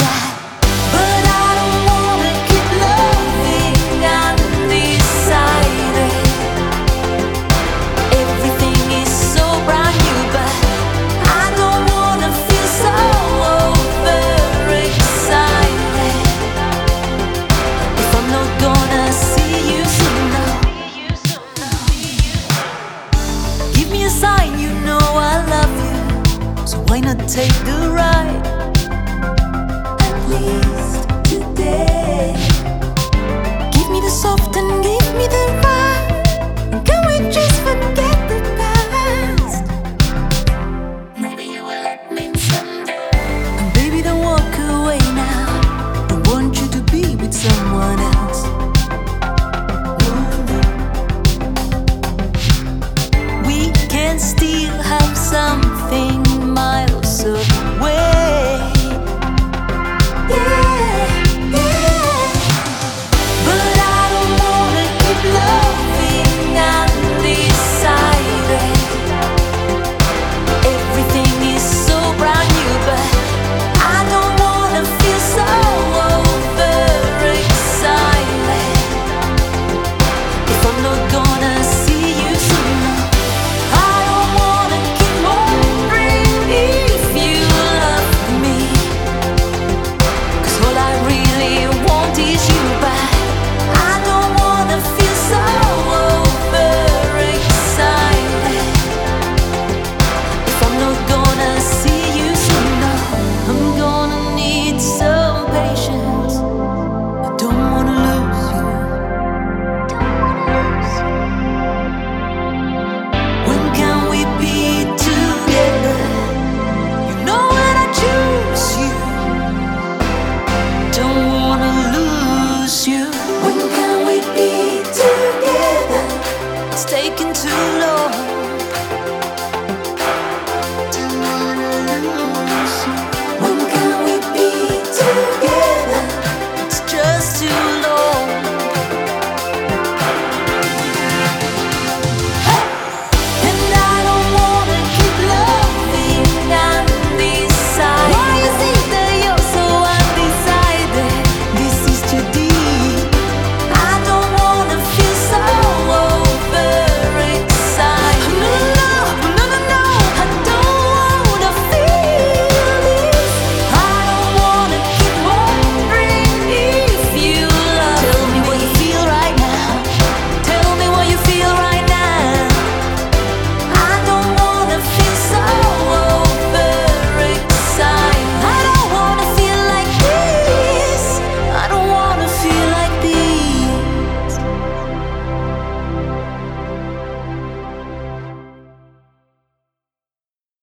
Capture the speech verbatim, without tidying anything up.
that. But I don't wanna keep loving undecided. Everything is so brand new, but I don't wanna feel so overexcited. If I'm not gonna see you soon now, give me a sign you know I love you. So why not take the ride? At least today. Give me the soft and give me the right. And can we just forget the past? Maybe you will let me someday. And baby, don't walk away now. I want you to be with someone else. We can still have something miles away. Yeah, yeah. But I don't wanna keep loving undecided. Everything is so brand new, but I don't wanna feel so overexcited. If I'm not gonna see you soon, I don't wanna keep wondering if you love me. 'Cause all I really want is you back. I don't wanna feel so overexcited. If I'm not gonna see you soon, I'm gonna need some patience. I don't wanna lose you. When can we be together? You know when I choose you, don't wanna lose you. When can we be together? It's taking too long.